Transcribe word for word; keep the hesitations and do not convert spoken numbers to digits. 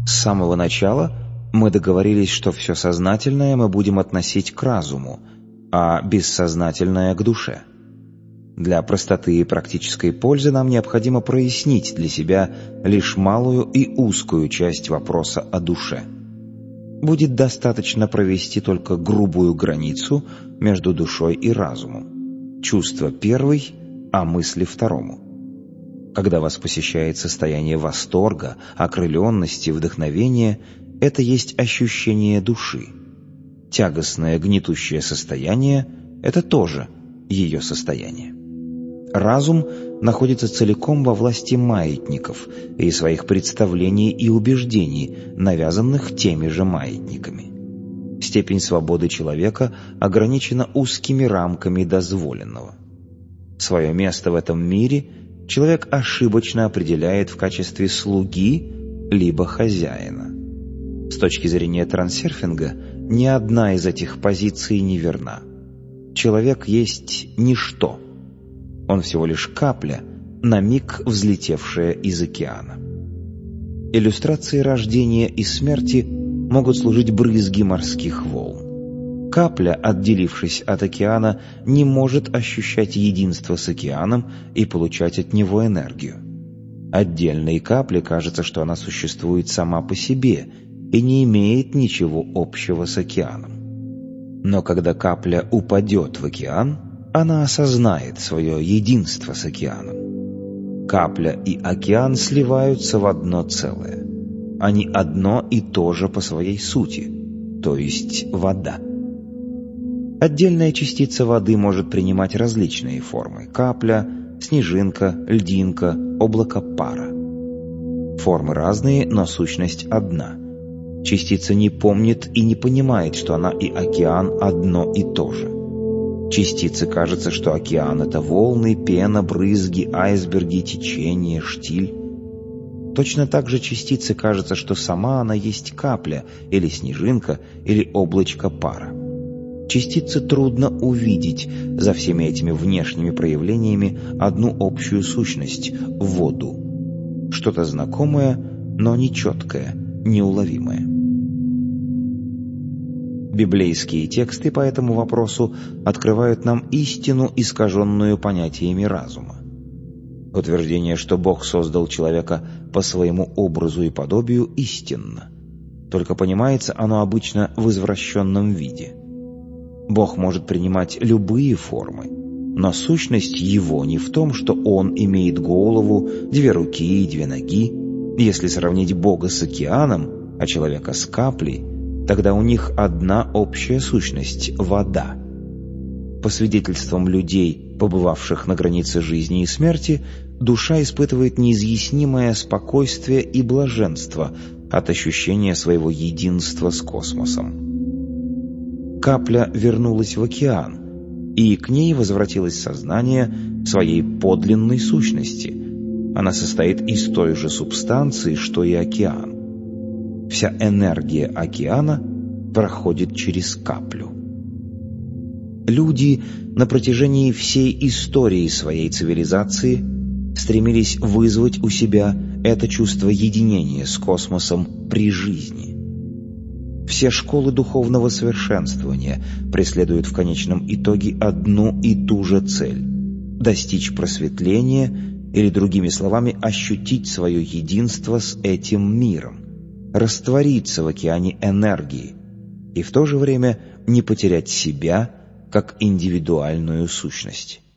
С самого начала мы договорились, что все сознательное мы будем относить к разуму, а бессознательное — к душе. Для простоты и практической пользы нам необходимо прояснить для себя лишь малую и узкую часть вопроса о душе. Будет достаточно провести только грубую границу между душой и разумом. Чувство первый, а мысли второму. Когда вас посещает состояние восторга, окрыленности, вдохновения, это есть ощущение души. Тягостное, гнетущее состояние – это тоже ее состояние. Разум находится целиком во власти маятников и своих представлений и убеждений, навязанных теми же маятниками. Степень свободы человека ограничена узкими рамками дозволенного. Свое место в этом мире человек ошибочно определяет в качестве слуги либо хозяина. С точки зрения трансерфинга, ни одна из этих позиций не верна. Человек есть ничто. Он всего лишь капля, на миг взлетевшая из океана. Иллюстрацией рождения и смерти могут служить брызги морских волн. Капля, отделившись от океана, не может ощущать единство с океаном и получать от него энергию. Отдельной капле кажется, что она существует сама по себе и не имеет ничего общего с океаном. Но когда капля упадет в океан, она осознает свое единство с океаном. Капля и океан сливаются в одно целое. Они одно и то же по своей сути, то есть вода. Отдельная частица воды может принимать различные формы: капля, снежинка, льдинка, облако пара. Формы разные, но сущность одна. Частица не помнит и не понимает, что она и океан одно и то же. Частице кажется, что океан — это волны, пена, брызги, айсберги, течение, штиль. Точно так же частице кажется, что сама она есть капля, или снежинка, или облачко пара. Частице трудно увидеть за всеми этими внешними проявлениями одну общую сущность — воду. Что-то знакомое, но нечеткое, неуловимое. Библейские тексты по этому вопросу открывают нам истину, искаженную понятиями разума. Утверждение, что Бог создал человека по своему образу и подобию, истинно. Только понимается оно обычно в извращенном виде. Бог может принимать любые формы, но сущность Его не в том, что Он имеет голову, две руки и две ноги. Если сравнить Бога с океаном, а человека с каплей, тогда у них одна общая сущность — вода. По свидетельствам людей, побывавших на границе жизни и смерти, душа испытывает неизъяснимое спокойствие и блаженство от ощущения своего единства с космосом. Капля вернулась в океан, и к ней возвратилось сознание своей подлинной сущности. Она состоит из той же субстанции, что и океан. Вся энергия океана проходит через каплю. Люди на протяжении всей истории своей цивилизации стремились вызвать у себя это чувство единения с космосом при жизни. Все школы духовного совершенствования преследуют в конечном итоге одну и ту же цель – достичь просветления, или, другими словами, ощутить свое единство с этим миром, раствориться в океане энергии и в то же время не потерять себя как индивидуальную сущность.